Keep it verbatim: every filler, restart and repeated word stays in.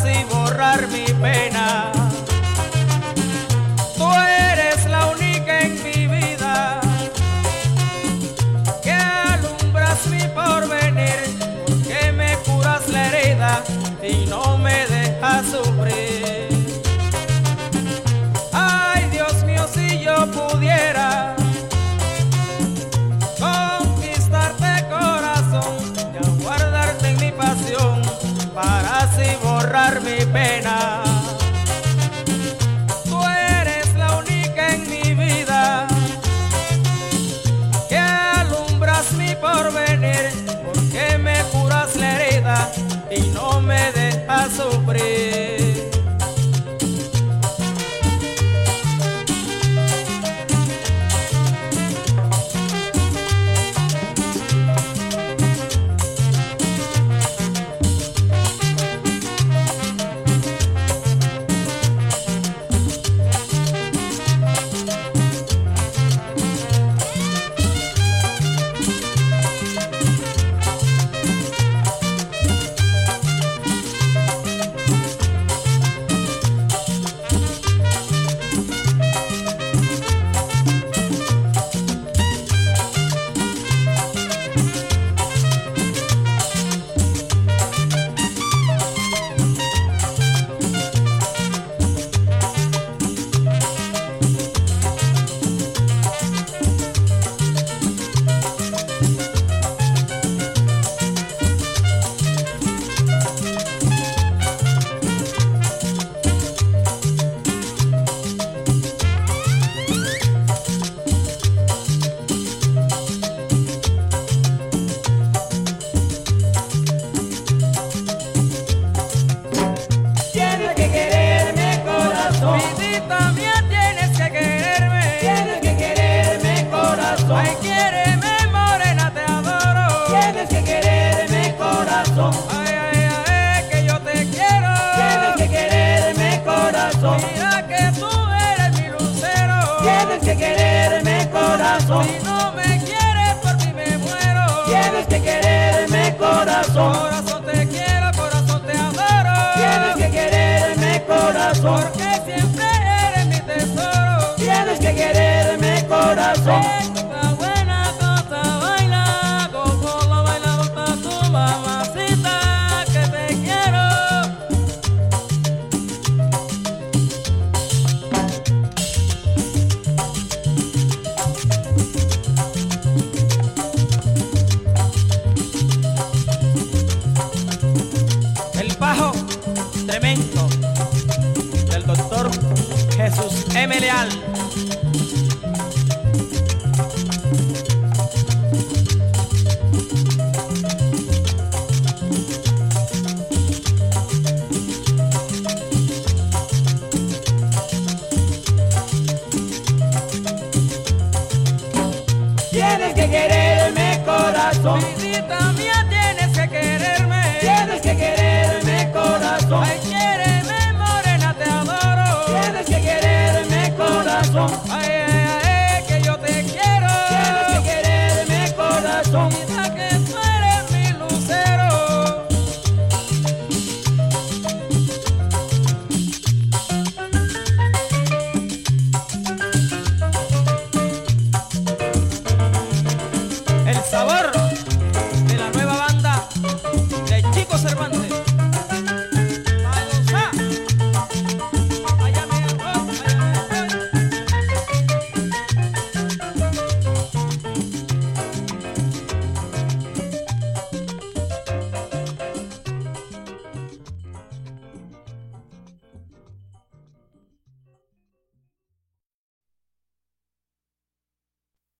así borrar mi pena. Tú eres la única en mi vida que alumbras mi porvenir, porque me curas la herida y no me dejas sufrir. Ay, Dios mío, si yo pudiera conquistarte corazón y guardarte en mi pasión para así borrar mi pena. Tú eres la única en mi vida que alumbras mi porvenir, porque me curas la herida y no me dejas sufrir. Vidita mía, tienes que quererme, tienes que quererme, corazón. Ay, quiéreme, morena, te adoro. Tienes que quererme, corazón. Ay, ay, ay, que yo te quiero. Tienes que quererme, corazón. Mira que tú eres mi lucero. Tienes que quererme, corazón. Si no me quieres, por ti me muero. Tienes que quererme, corazón. Corazón te quiero, corazón te adoro. Tienes que quererme, corazón. Porque siempre eres mi tesoro. Tienes que quererme, corazón. Esta buena cosa baila, como lo baila hasta tu mamacita, que te quiero. El bajo tremendo.